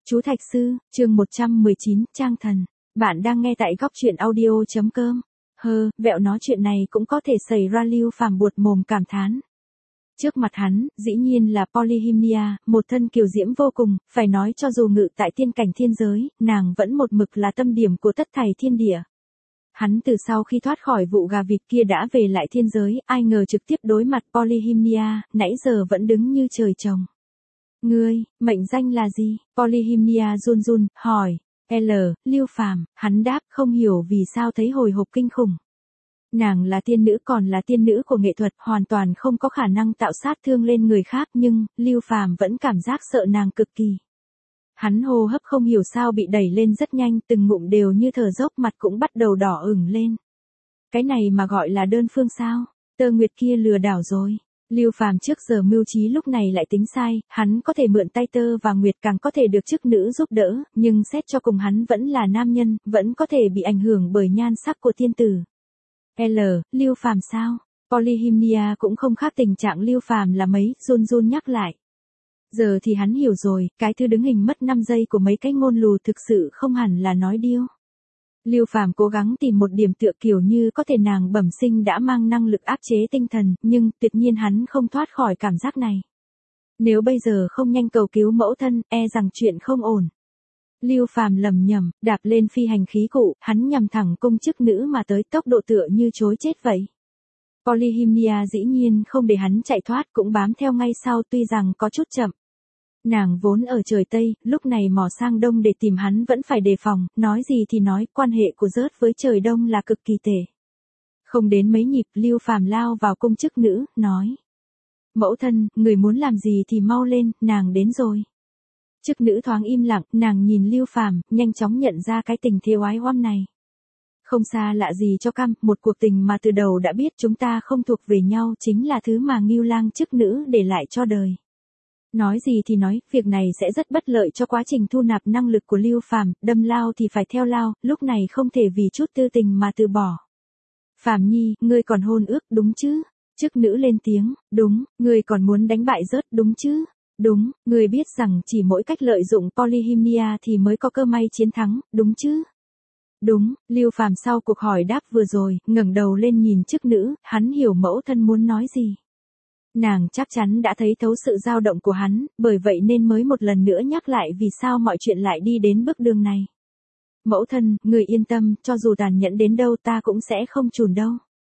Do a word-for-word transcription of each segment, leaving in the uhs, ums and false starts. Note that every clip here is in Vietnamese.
Chú Thạch Sư, chương một trăm mười chín, Trang Thần. Bạn đang nghe tại góc truyện audio chấm com. Hơ, vẹo nói chuyện này cũng có thể xảy ra. Lưu Phàm buột mồm cảm thán. Trước mặt hắn, dĩ nhiên là Polyhymnia, một thân kiều diễm vô cùng, phải nói cho dù ngự tại tiên cảnh thiên giới, nàng vẫn một mực là tâm điểm của tất thảy thiên địa. Hắn từ sau khi thoát khỏi vụ gà vịt kia đã về lại thiên giới, ai ngờ trực tiếp đối mặt Polyhymnia, nãy giờ vẫn đứng như trời trồng. Ngươi, mệnh danh là gì? Polyhymnia run run, hỏi. L, Lưu Phàm, hắn đáp, không hiểu vì sao thấy hồi hộp kinh khủng. Nàng là tiên nữ, còn là tiên nữ của nghệ thuật, hoàn toàn không có khả năng tạo sát thương lên người khác, nhưng Lưu Phàm vẫn cảm giác sợ nàng cực kỳ. Hắn hô hấp không hiểu sao bị đẩy lên rất nhanh, từng ngụm đều như thở dốc, mặt cũng bắt đầu đỏ ửng lên. Cái này mà gọi là đơn phương sao? Tơ Nguyệt kia lừa đảo rồi. Lưu Phàm trước giờ mưu trí lúc này lại tính sai, hắn có thể mượn tay Tơ và Nguyệt, càng có thể được chức nữ giúp đỡ, nhưng xét cho cùng hắn vẫn là nam nhân, vẫn có thể bị ảnh hưởng bởi nhan sắc của tiên tử. L, Lưu Phàm sao? Polyhymnia cũng không khác tình trạng Lưu Phàm là mấy, run run nhắc lại. Giờ thì hắn hiểu rồi, cái thứ đứng hình mất năm giây của mấy cái ngôn lù thực sự không hẳn là nói điêu. Lưu Phàm cố gắng tìm một điểm tựa kiểu như có thể nàng bẩm sinh đã mang năng lực áp chế tinh thần, nhưng tuyệt nhiên hắn không thoát khỏi cảm giác này. Nếu bây giờ không nhanh cầu cứu mẫu thân, e rằng chuyện không ổn. Lưu Phàm lầm nhầm, đạp lên phi hành khí cụ, hắn nhằm thẳng công chức nữ mà tới, tốc độ tựa như chối chết vậy. Polyhymnia dĩ nhiên không để hắn chạy thoát, cũng bám theo ngay sau, tuy rằng có chút chậm. Nàng vốn ở trời Tây, lúc này mò sang Đông để tìm hắn vẫn phải đề phòng, nói gì thì nói, quan hệ của rớt với trời Đông là cực kỳ tệ. Không đến mấy nhịp, Lưu Phàm lao vào công chức nữ, nói. Mẫu thân, người muốn làm gì thì mau lên, nàng đến rồi. Chức nữ thoáng im lặng, nàng nhìn Lưu Phàm, nhanh chóng nhận ra cái tình thế oái oăm này. Không xa lạ gì cho cam, một cuộc tình mà từ đầu đã biết chúng ta không thuộc về nhau, chính là thứ mà Ngưu Lang chức nữ để lại cho đời. Nói gì thì nói, việc này sẽ rất bất lợi cho quá trình thu nạp năng lực của Lưu Phàm, đâm lao thì phải theo lao, lúc này không thể vì chút tư tình mà từ bỏ. Phàm nhi, ngươi còn hôn ước, đúng chứ? Chức nữ lên tiếng, đúng, ngươi còn muốn đánh bại rớt, đúng chứ? Đúng, ngươi biết rằng chỉ mỗi cách lợi dụng Polyhymnia thì mới có cơ may chiến thắng, đúng chứ? Đúng, Lưu Phàm sau cuộc hỏi đáp vừa rồi, ngẩng đầu lên nhìn chức nữ, hắn hiểu mẫu thân muốn nói gì. Nàng chắc chắn đã thấy thấu sự dao động của hắn, bởi vậy nên mới một lần nữa nhắc lại vì sao mọi chuyện lại đi đến bước đường này. Mẫu thân, người yên tâm, cho dù tàn nhẫn đến đâu ta cũng sẽ không chùn đâu.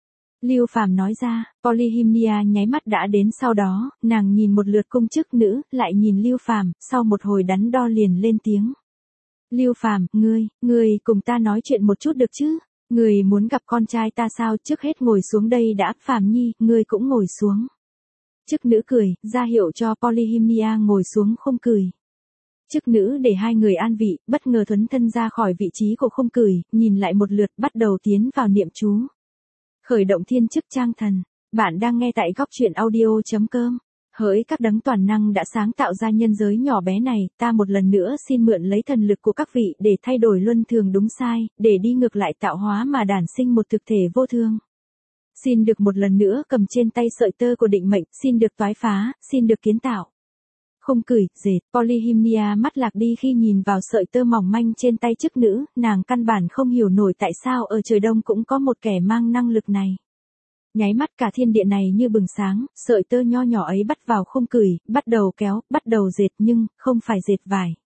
Lưu Phàm nói ra, Polyhymnia nháy mắt đã đến, sau đó, nàng nhìn một lượt công chức nữ, lại nhìn Lưu Phàm, sau một hồi đắn đo liền lên tiếng. Lưu Phàm, ngươi, ngươi cùng ta nói chuyện một chút được chứ? Ngươi muốn gặp con trai ta sao? Trước hết ngồi xuống đây đã, Phàm nhi, ngươi cũng ngồi xuống. Chức nữ cười, ra hiệu cho Polyhymnia ngồi xuống khung cười. Chức nữ để hai người an vị, bất ngờ thuấn thân ra khỏi vị trí của khung cười, nhìn lại một lượt, bắt đầu tiến vào niệm chú. Khởi động thiên chức Trang Thần. Bạn đang nghe tại góc truyện audio chấm com. Hỡi các đấng toàn năng đã sáng tạo ra nhân giới nhỏ bé này, ta một lần nữa xin mượn lấy thần lực của các vị để thay đổi luân thường đúng sai, để đi ngược lại tạo hóa mà đản sinh một thực thể vô thương. Xin được một lần nữa cầm trên tay sợi tơ của định mệnh, xin được toái phá, xin được kiến tạo. Không cười, dệt, Polyhymnia mắt lạc đi khi nhìn vào sợi tơ mỏng manh trên tay chức nữ, nàng căn bản không hiểu nổi tại sao ở trời Đông cũng có một kẻ mang năng lực này. Nháy mắt cả thiên địa này như bừng sáng, sợi tơ nho nhỏ ấy bắt vào khung cười, bắt đầu kéo, bắt đầu dệt, nhưng không phải dệt vải.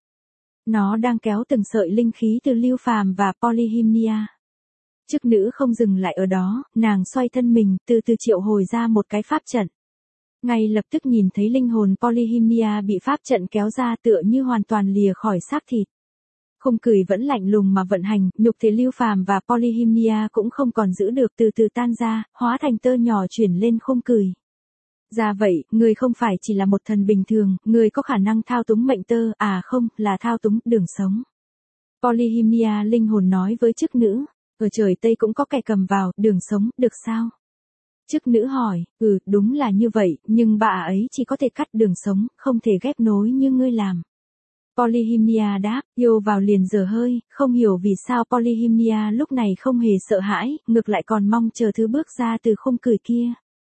Nó đang kéo từng sợi linh khí từ Lưu Phàm và Polyhymnia. Chức nữ không dừng lại ở đó, nàng xoay thân mình, từ từ triệu hồi ra một cái pháp trận. Ngay lập tức nhìn thấy linh hồn Polyhymnia bị pháp trận kéo ra tựa như hoàn toàn lìa khỏi xác thịt. Khung cười vẫn lạnh lùng mà vận hành, nhục thể Lưu Phàm và Polyhymnia cũng không còn giữ được, từ từ tan ra, hóa thành tơ nhỏ chuyển lên khung cười. Ra vậy, người không phải chỉ là một thần bình thường, người có khả năng thao túng mệnh tơ, à không, là thao túng đường sống. Polyhymnia linh hồn nói với chức nữ, ở trời Tây cũng có kẻ cầm vào, đường sống, được sao? Chức nữ hỏi, ừ, đúng là như vậy, nhưng bà ấy chỉ có thể cắt đường sống, không thể ghép nối như ngươi làm. Polyhymnia đáp, yêu vào liền dở hơi, không hiểu vì sao Polyhymnia lúc này không hề sợ hãi, ngược lại còn mong chờ thứ bước ra từ khung cười kia.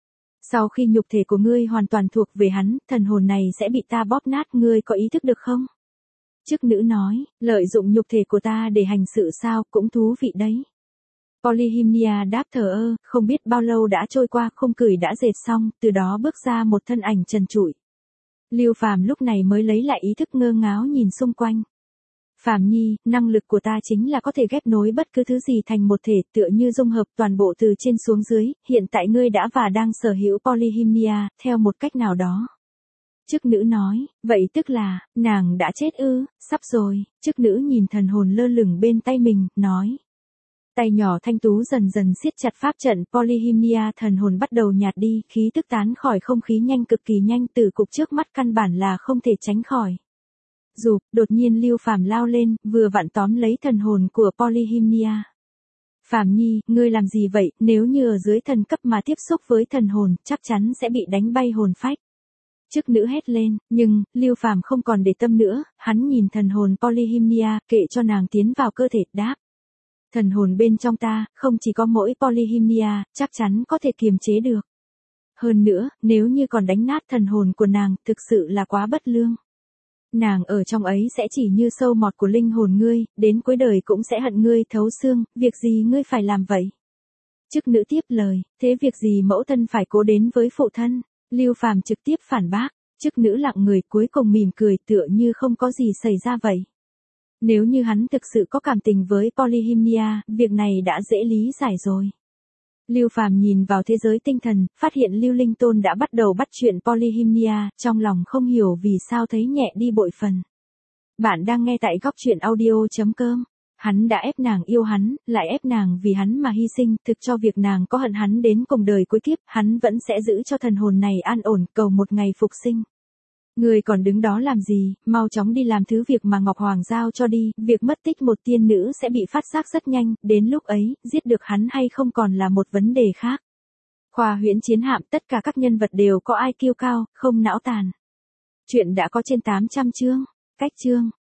Sau khi nhục thể của ngươi hoàn toàn thuộc về hắn, thần hồn này sẽ bị ta bóp nát, ngươi có ý thức được không? Chức nữ nói, lợi dụng nhục thể của ta để hành sự sao, cũng thú vị đấy. Polyhymnia đáp thờ ơ, không biết bao lâu đã trôi qua, khung cửi đã dệt xong, từ đó bước ra một thân ảnh trần trụi. Lưu Phàm lúc này mới lấy lại ý thức, ngơ ngáo nhìn xung quanh. Phàm nhi, năng lực của ta chính là có thể ghép nối bất cứ thứ gì thành một thể, tựa như dung hợp toàn bộ từ trên xuống dưới, hiện tại ngươi đã và đang sở hữu Polyhymnia, theo một cách nào đó. Chức nữ nói, vậy tức là, nàng đã chết ư, sắp rồi. Chức nữ nhìn thần hồn lơ lửng bên tay mình, nói. Tay nhỏ thanh tú dần dần siết chặt pháp trận Polyhymnia, thần hồn bắt đầu nhạt đi, khí tức tán khỏi không khí nhanh, cực kỳ nhanh, từ cục trước mắt căn bản là không thể tránh khỏi. Dù, đột nhiên Lưu Phàm lao lên, vừa vặn tóm lấy thần hồn của Polyhymnia. Phàm nhi, ngươi làm gì vậy, nếu như ở dưới thần cấp mà tiếp xúc với thần hồn, chắc chắn sẽ bị đánh bay hồn phách. Chức nữ hét lên, nhưng, Lưu Phàm không còn để tâm nữa, hắn nhìn thần hồn Polyhymnia, kệ cho nàng tiến vào cơ thể, đáp. Thần hồn bên trong ta, không chỉ có mỗi Polyhymnia, chắc chắn có thể kiềm chế được. Hơn nữa, nếu như còn đánh nát thần hồn của nàng, thực sự là quá bất lương. Nàng ở trong ấy sẽ chỉ như sâu mọt của linh hồn ngươi, đến cuối đời cũng sẽ hận ngươi thấu xương, việc gì ngươi phải làm vậy? Chức nữ tiếp lời, thế việc gì mẫu thân phải cố đến với phụ thân? Lưu Phàm trực tiếp phản bác, chức nữ lặng người cuối cùng mỉm cười tựa như không có gì xảy ra vậy. Nếu như hắn thực sự có cảm tình với Polyhymnia, việc này đã dễ lý giải rồi. Lưu Phàm nhìn vào thế giới tinh thần, phát hiện Lưu Linh Tôn đã bắt đầu bắt chuyện Polyhymnia, trong lòng không hiểu vì sao thấy nhẹ đi bội phần. Bạn đang nghe tại góc truyện audio chấm com. Hắn đã ép nàng yêu hắn, lại ép nàng vì hắn mà hy sinh, thực cho việc nàng có hận hắn đến cùng đời cuối kiếp, hắn vẫn sẽ giữ cho thần hồn này an ổn, cầu một ngày phục sinh. Người còn đứng đó làm gì, mau chóng đi làm thứ việc mà Ngọc Hoàng giao cho đi, việc mất tích một tiên nữ sẽ bị phát giác rất nhanh, đến lúc ấy, giết được hắn hay không còn là một vấn đề khác. Khoa huyễn chiến hạm, tất cả các nhân vật đều có i kiu cao, không não tàn. Chuyện đã có trên tám trăm chương, cách chương.